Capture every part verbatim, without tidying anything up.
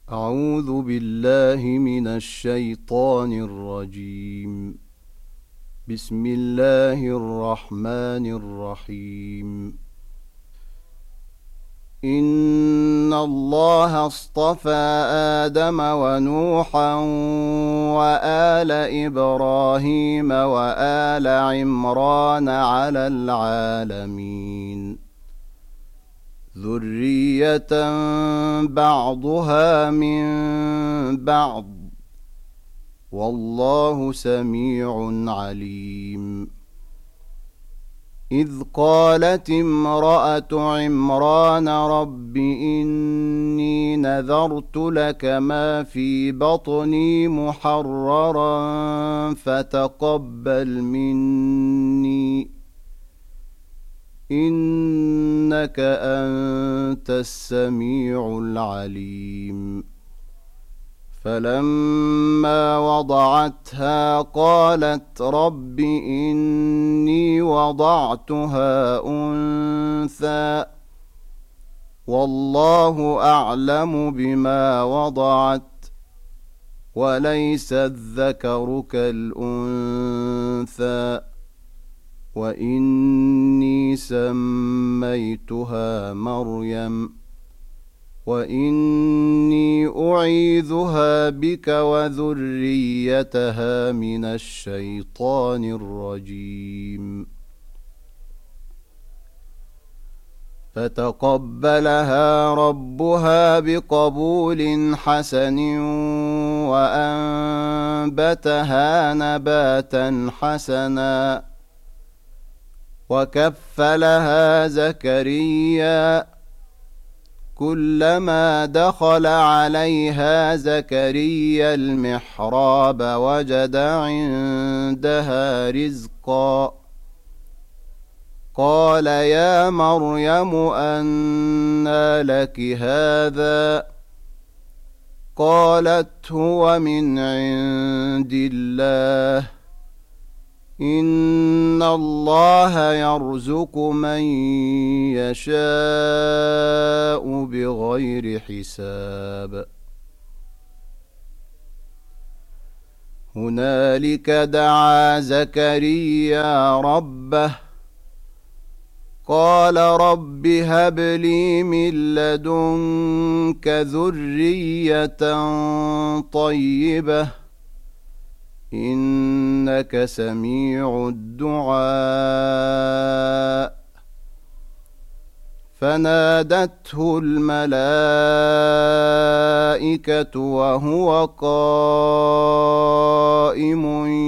أعوذ بالله من الشيطان الرجيم. بسم الله الرحمن الرحيم. إن الله اصطفى آدم ونوحا وآل إبراهيم وآل عمران على العالمين ذرية بعضها من بعض والله سميع عليم. إذ قالت امرأة عمران رب إني نذرت لك ما في بطني محررا فتقبل مني إنك أنت السميع العليم. فلما وضعتها قالت رب إني وضعتها أنثى والله أعلم بما وضعت وليس الذكر كالأنثى وإني سميتها مريم وإني أعيذها بك وذريتها من الشيطان الرجيم. فتقبلها ربها بقبول حسن وأنبتها نباتا حسنا وكفلها زكريا كلما دخل عليها زكريا المحراب وجد عندها رزقا قال يا مريم أنى لك هذا قالت هو من عند الله إن الله يرزق من يشاء بغير حساب. هنالك دعا زكريا ربه قال رب هب لي من لدنك ذرية طيبة إنك سميع الدعاء. فنادته الملائكة وهو قائم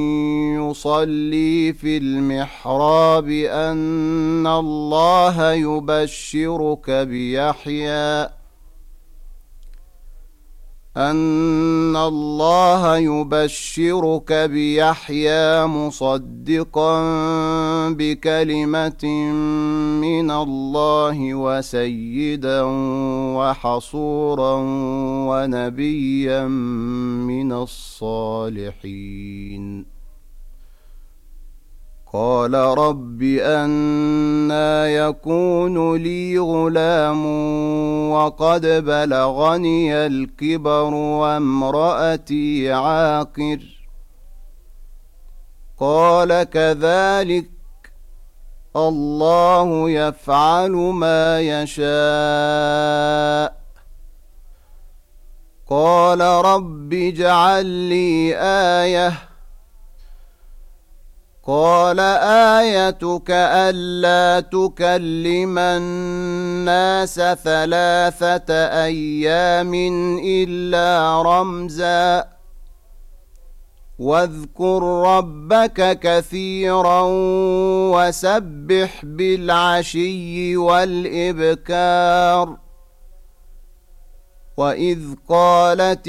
يصلي في المحراب أن الله يبشرك بيحيى أن الله يبشرك بيحيى مصدقا بكلمة من الله وسيدا وحصورا ونبيا من الصالحين. قال رب أنى يكون لي غلام وقد بلغني الكبر وامرأتي عاقر قال كذلك الله يفعل ما يشاء. قال رب اجعل لي آية قال آيتك ألا تكلم الناس ثلاثة أيام إلا رمزا واذكر ربك كثيرا وسبح بالعشي والإبكار. وإذ قالت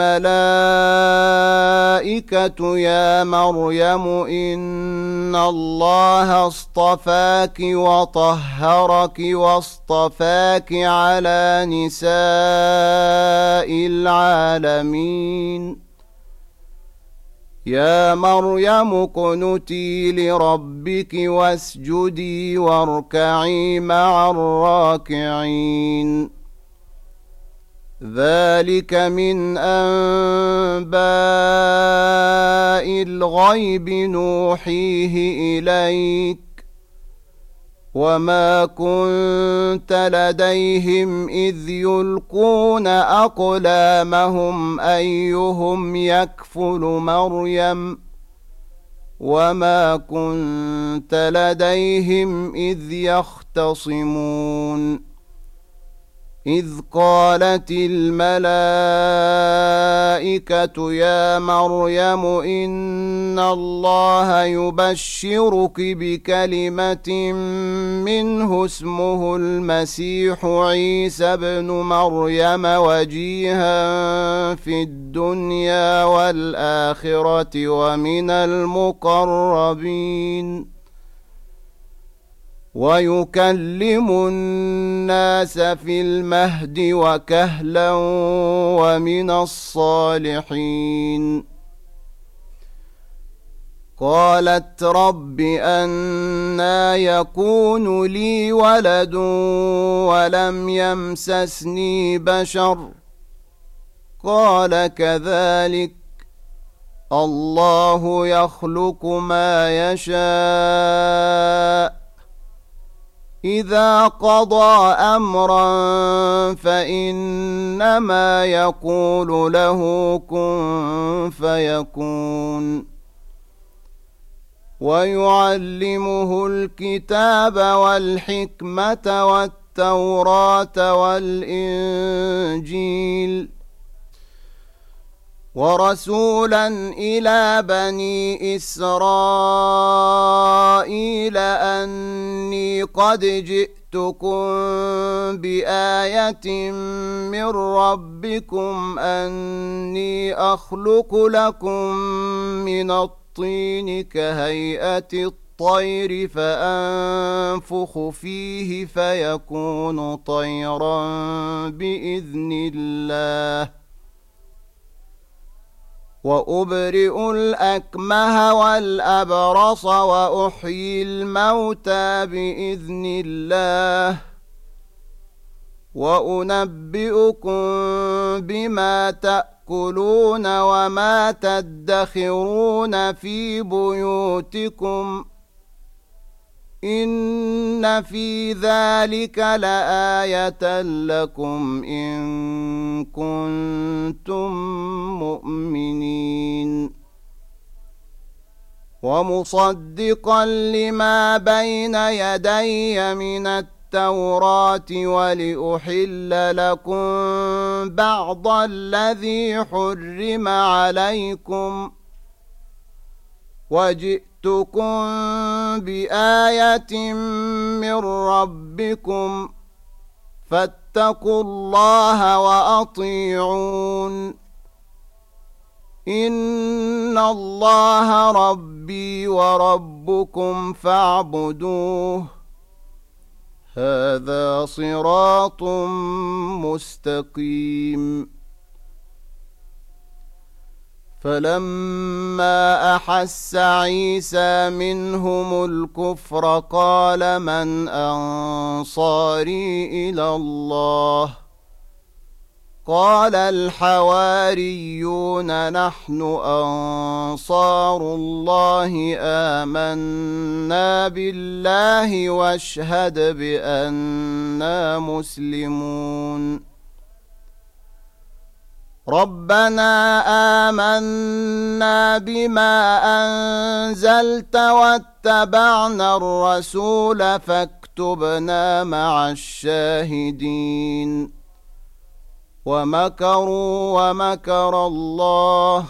الملائكة يا مريم إن الله اصطفاك وطهرك واصطفاك على نساء العالمين يا مريم اقنتي لربك واسجدي واركعي مع الراكعين ذلك من أنباء الغيب نوحيه إليك وما كنت لديهم إذ يلقون أقلامهم أيهم يكفل مريم وما كنت لديهم إذ يختصمون إذ قالت الملائكة يا مريم إن الله يبشرك بكلمة منه اسمه المسيح عيسى ابن مريم وجيها في الدنيا والآخرة ومن المقربين ويكلم الناس في المهد وكهلا ومن الصالحين قالت رب أنى يكون لي ولد ولم يمسسني بشر قال كذلك الله يخلق ما يشاء إذا قضى أمرا فإنما يقول له كن فيكون ويعلمه الكتاب والحكمة والتوراة والإنجيل ورسولا إلى بني إسرائيل أني قد جئتكم بآية من ربكم أني أخلق لكم من الطين كهيئة الطير فأنفخ فيه فيكون طيرا بإذن الله وأبرئ الأكمه والأبرص وأحيي الموتى بإذن الله وأنبئكم بما تأكلون وما تدخرون في بيوتكم إن في ذلك لآية لكم إن كنتم مؤمنين ومصدقا لما بين يدي من التوراة ولأحل لكم بعض الذي حرم عليكم وجئتكم بآية من ربكم فاتقوا الله وأطيعون إن الله ربي وربكم فاعبدوه هذا صراط مستقيم فلما أحس عيسى منهم الكفر قال من أنصاري إلى الله قال الحواريون نحن أنصار الله آمنا بالله واشهد بأننا مسلمون ربنا آمنا بما أنزلت واتبعنا الرسول فاكتبنا مع الشاهدين ومكروا ومكر الله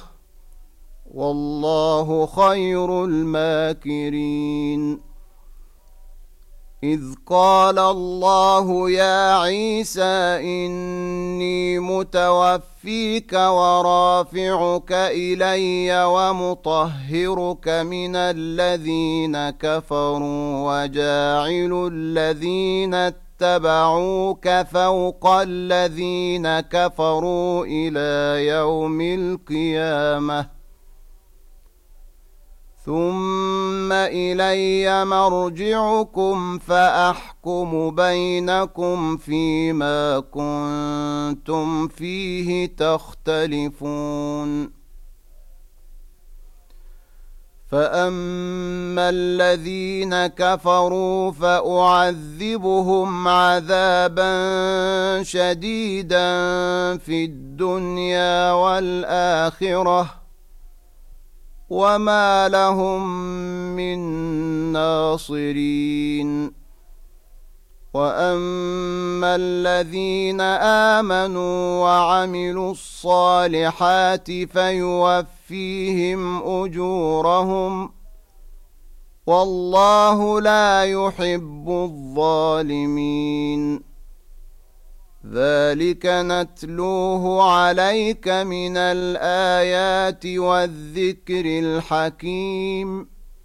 والله خير الماكرين إذ قال الله يا عيسى إني متوفيك ورافعك إلي ومطهرك من الذين كفروا وجاعل الذين اتبعوك فوق الذين كفروا إلى يوم القيامة ثم إلي مرجعكم فأحكم بينكم فيما كنتم فيه تختلفون. فأما الذين كفروا فأعذبهم عذابا شديدا في الدنيا والآخرة وما لهم من ناصرين. وأما الذين آمنوا وعملوا الصالحات فيوفيهم أجورهم والله لا يحب الظالمين. ذلك نتلوه عليك من الآيات والذكر الحكيم.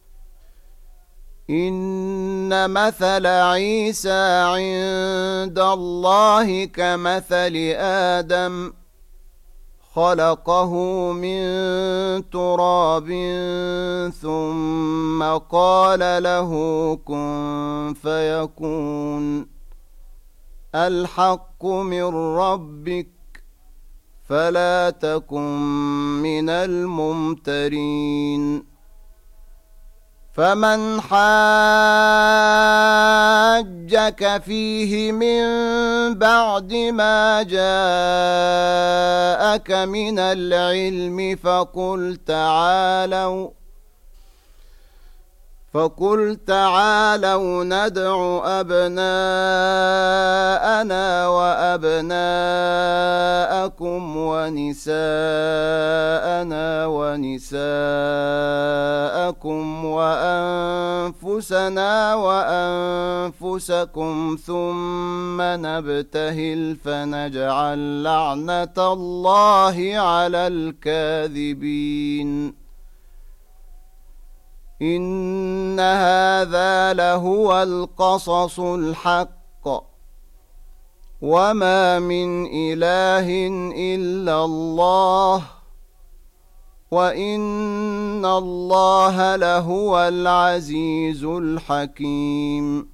إن مثل عيسى عند الله كمثل آدم خلقه من تراب ثم قال له كن فيكون. الحق من ربك فلا تكن من الممترين. فمن حاجك فيه من بعد ما جاءك من العلم فقل تعالوا فقل تعالوا ندع أبناءنا وأبناءكم ونساءنا ونساءكم وأنفسنا وأنفسكم ثم نبتهل فنجعل لعنة الله على الكاذبين. إن هذا لهو القصص الحق وما من إله إلا الله وإن الله لهو العزيز الحكيم.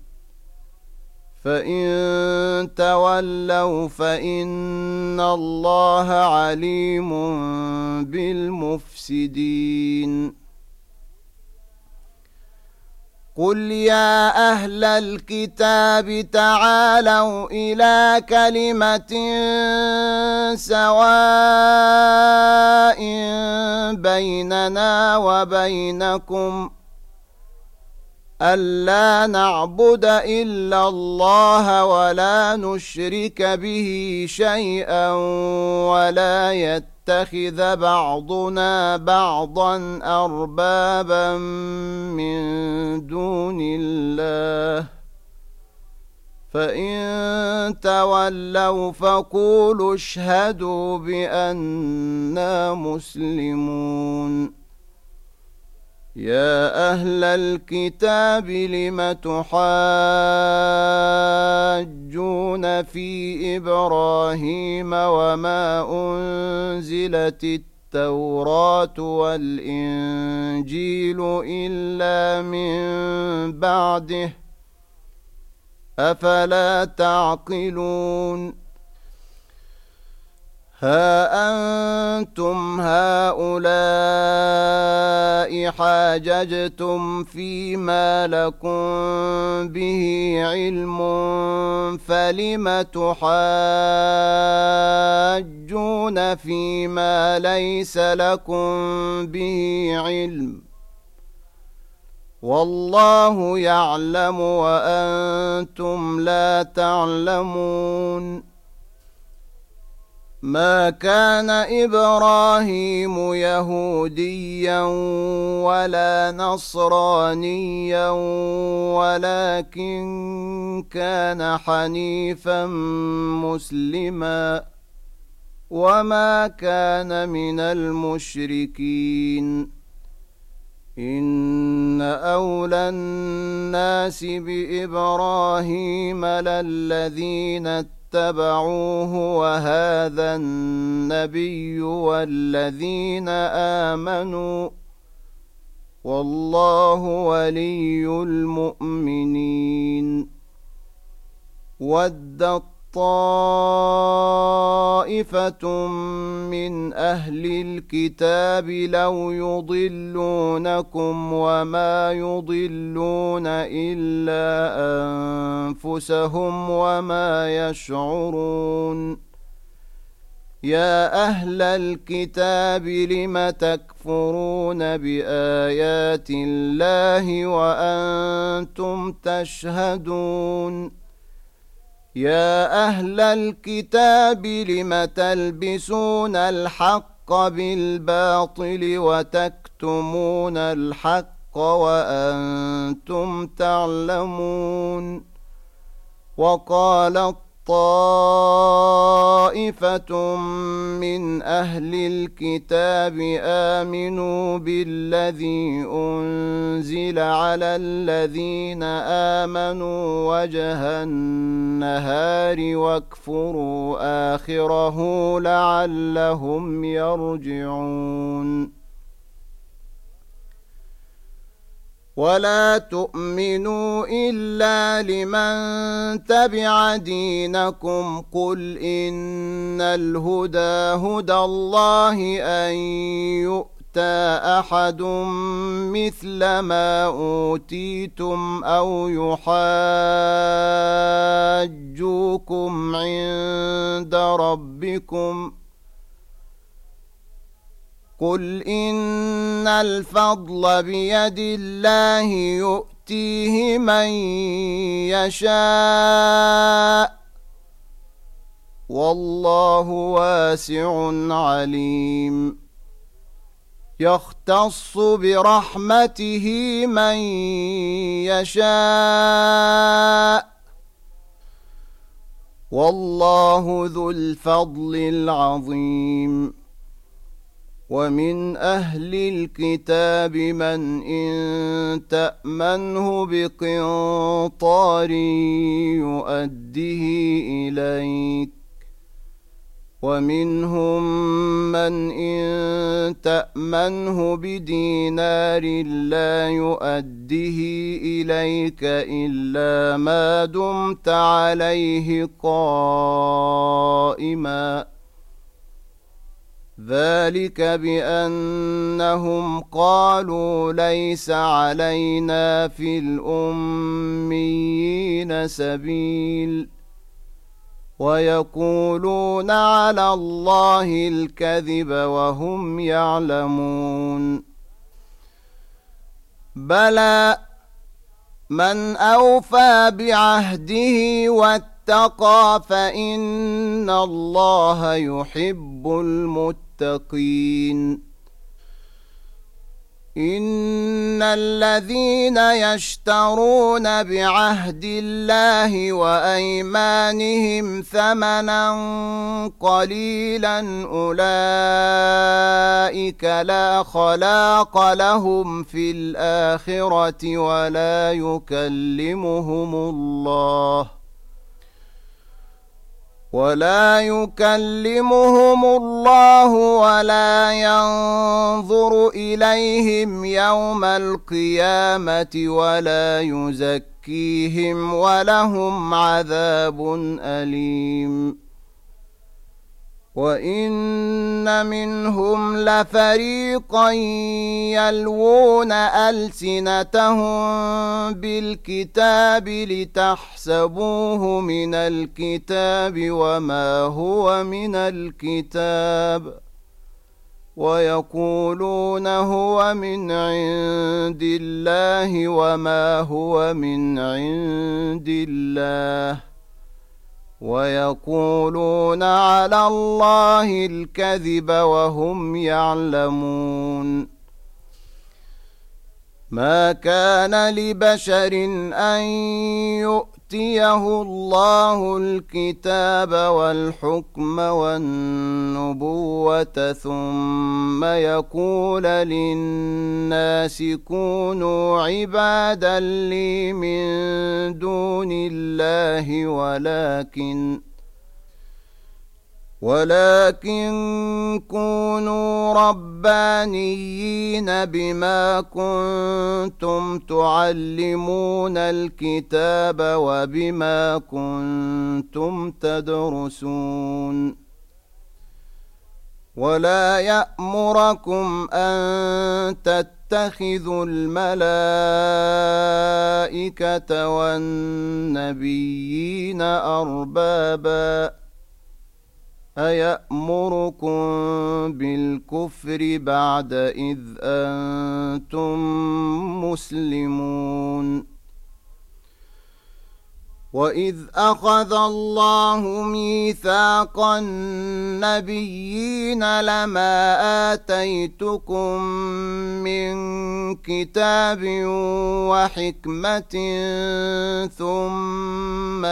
فإن تولوا فإن الله عليم بالمفسدين. قل يا أهل الكتاب تعالوا إلى كلمة سواء بيننا وبينكم ألا نعبد إلا الله ولا نشرك به شيئا ولا يتبع يتخذ بعضنا بعضا أربابا من دون الله فإن تولوا فقولوا اشهدوا بأننا مسلمون. يا أهل الكتاب لم تحاجون في إبراهيم وما أنزلت التوراة والإنجيل إلا من بعده أفلا تعقلون. ها أنتم هؤلاء حاججتم فيما لكم به علم فلم تحاجون فيما ليس لكم به علم والله يعلم وأنتم لا تعلمون. ما كان إبراهيم يهوديا ولا نصرانيا ولكن كان حنيفا مسلما وما كان من المشركين. إن أولى الناس بإبراهيم للذين اتبعوه وهذا النبي والذين آمنوا والله ولي المؤمنين. ودت طائفة من أهل الكتاب لو يضلونكم وما يضلون إلا أنفسهم وما يشعرون. يا أهل الكتاب لم تكفرون بآيات الله وأنتم تشهدون. يا أهل الكتاب لم تلبسون الحق بالباطل وتكتمون الحق وأنتم تعلمون. وقالت طائفة من أهل الكتاب آمنوا بالذي أنزل على الذين آمنوا وجه النهار واكفروا آخره لعلهم يرجعون. ولا تؤمنوا إلا لمن تبع دينكم قل إن الهدى هدى الله أن يؤتى أحد مثل ما أوتيتم أو يحاجوكم عند ربكم قل إن الفضل بيد الله يؤتيه من يشاء والله واسع عليم. يختص برحمته من يشاء والله ذو الفضل العظيم. ومن أهل الكتاب من إن تأمنه بقنطار يؤده إليك ومنهم من إن تأمنه بدينار لا يؤده إليك إلا ما دمت عليه قائما ذلك بأنهم قالوا ليس علينا في الأميين سبيل ويقولون على الله الكذب وهم يعلمون. بلى من أوفى بعهده واتقى فإن الله يحب المتقين. إن الذين يشترون بعهد الله وأيمانهم ثمنا قليلا أولئك لا خلاق لهم في الآخرة ولا يكلمهم الله ولا يكلمهم الله ولا ينظر إليهم يوم القيامة ولا يزكيهم ولهم عذاب أليم. وإن منهم لفريقا يلوون ألسنتهم بالكتاب لتحسبوه من الكتاب وما هو من الكتاب ويقولون هو من عند الله وما هو من عند الله ويقولون على الله الكذب وهم يعلمون. ما كان لبشر أن يؤتيه الله الكتاب والحكم والنبوة ثم يقول للناس كونوا عبادا لي من دون الله ولكن ولكن كونوا ربانيين بما كنتم تعلمون الكتاب وبما كنتم تدرسون ولا يأمركم أن تتخذوا الملائكة والنبيين أربابا أيأمركم بالكفر بعد إذ أنتم مسلمون وإذ أخذ الله ميثاق النبيين لما آتيتكم من كتاب وحكمة ثم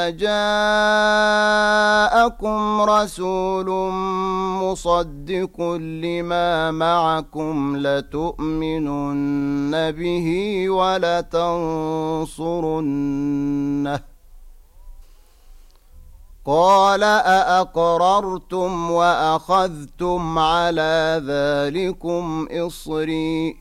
جاءكم رسول مصدق لما معكم لتؤمنن به ولتنصرنه قال أأقررتم وأخذتم على ذلكم إصري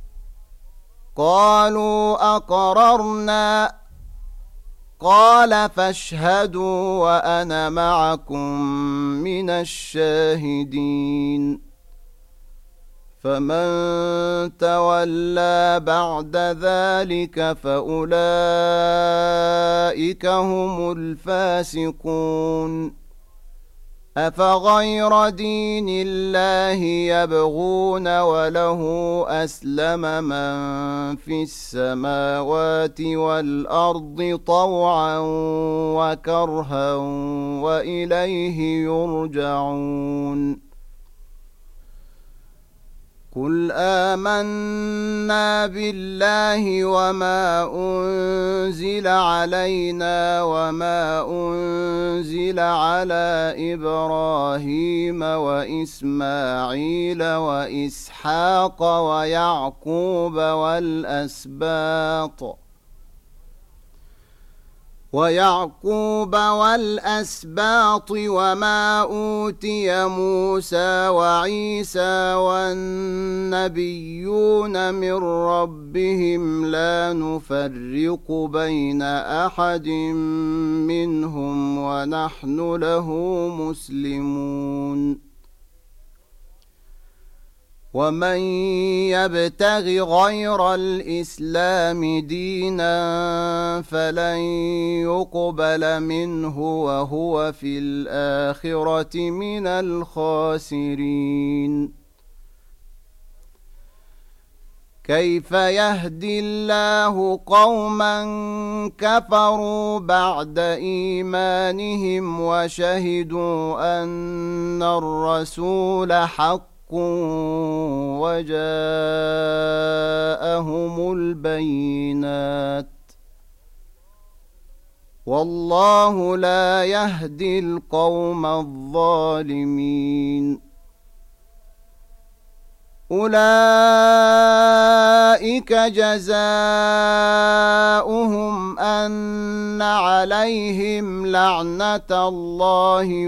قالوا أقررنا قال فاشهدوا وأنا معكم من الشاهدين فمن تولى بعد ذلك فأولئك هم الفاسقون أفغير دين الله يبغون وله أسلم من في السماوات والأرض طوعا وكرها وإليه يرجعون قل آمنا بالله وما أنزل علينا وما أنزل على إبراهيم وإسماعيل وإسحاق ويعقوب والأسباط ويعقوب والأسباط وما أوتي موسى وعيسى والنبيون من ربهم لا نفرق بين أحد منهم ونحن له مسلمون ومن يبتغ غير الإسلام دينا فلن يقبل منه وهو في الآخرة من الخاسرين كيف يهدي الله قوما كفروا بعد إيمانهم وشهدوا أن الرسول حق وجاءهم البينات والله لا يهدي القوم الظالمين أولئك جزاؤهم أن عليهم لعنة الله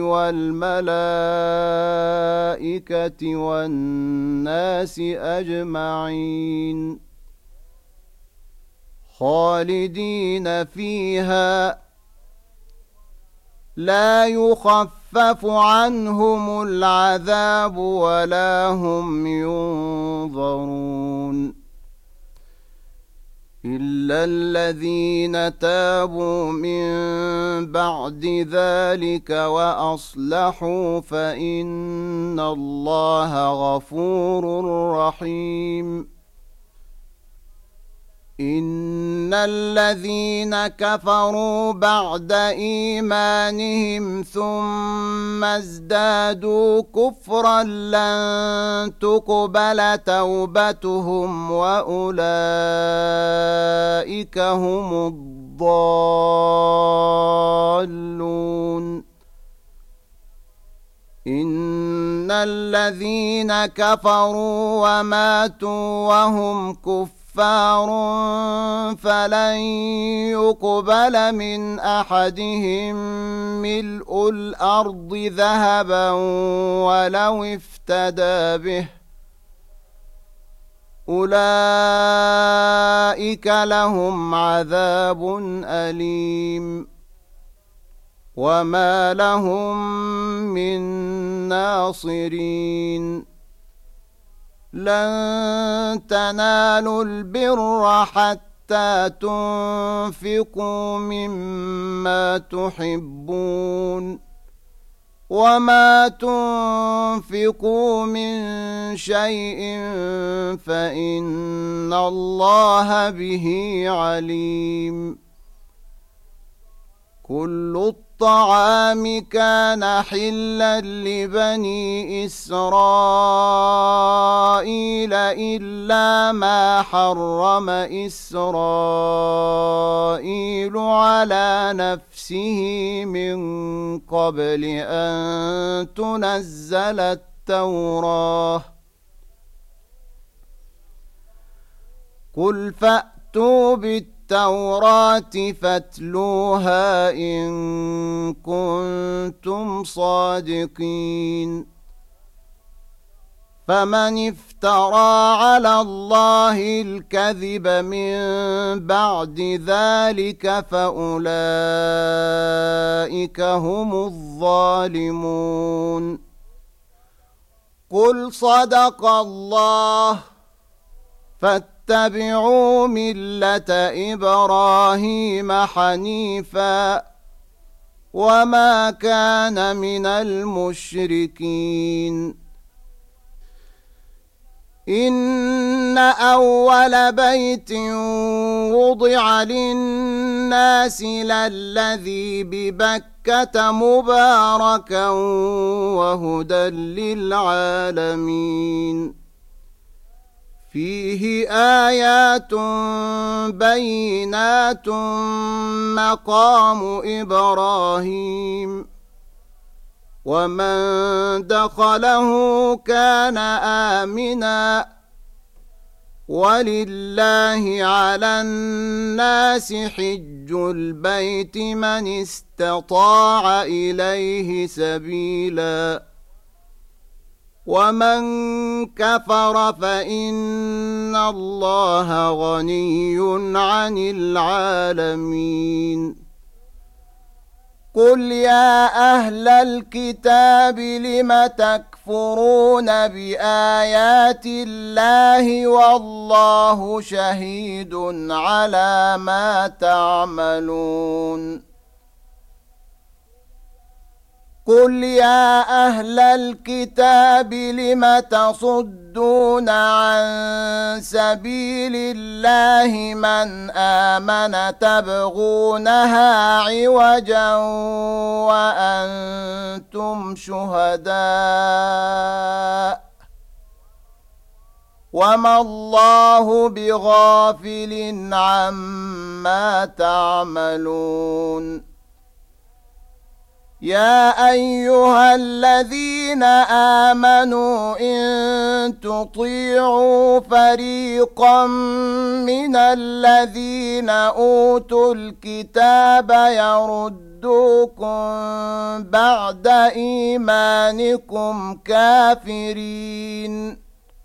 والملائكة والناس أجمعين خالدين فيها لا يخفف عنهم العذاب ولا هم ينظرون إلا الذين تابوا من بعد ذلك وأصلحوا فإن الله غفور رحيم إن الذين كفروا بعد إيمانهم ثم ازدادوا كفرا لن تقبل توبتهم وأولئك هم الضالون إن الذين كفروا وماتوا وهم كفار كفار فلن يقبل من أحدهم ملء الأرض ذهبا ولو افتدى به أولئك لهم عذاب أليم وما لهم من ناصرين لن تنالوا البر حتى تنفقوا مما تحبون وما تنفقوا من شيء فإن الله به عليم كل الطعام كان حلا لبني إسرائيل إلا ما حرم إسرائيل على نفسه من قبل أن تنزل التوراة قل فأتوا بالتوراة التوراة فاتلوها إن كنتم صادقين فمن افترى على الله الكذب من بعد ذلك فأولئك هم الظالمون قل صدق الله فاتبعوا ملة إبراهيم حنيفا وما كان من المشركين إن أول بيت وضع للناس للذي ببكة مباركا وهدى للعالمين فيه آيات بينات مقام إبراهيم ومن دخله كان آمنا ولله على الناس حج البيت من استطاع إليه سبيلا ومن كفر فإن الله غني عن العالمين قل يا أهل الكتاب لم تكفرون بآيات الله والله شهيد على ما تعملون قل يا أهل الكتاب لم تصدون عن سبيل الله من آمن تبغونها عوجا وأنتم شهداء وما الله بغافل عما تعملون يا أيها الذين آمنوا إن تطيعوا فريقا من الذين أوتوا الكتاب يردوكم بعد إيمانكم كافرين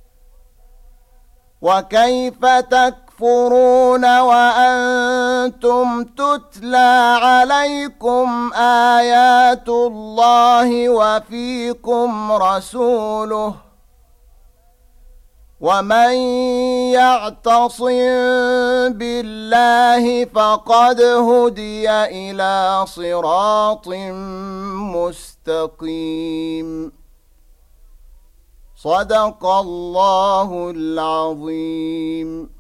وكيف تكفرون وأنتم تتلى عليكم آيات الله وفيكم رسوله ومن يعتصم بالله فقد هدي إلى صراط مستقيم صدق الله العظيم.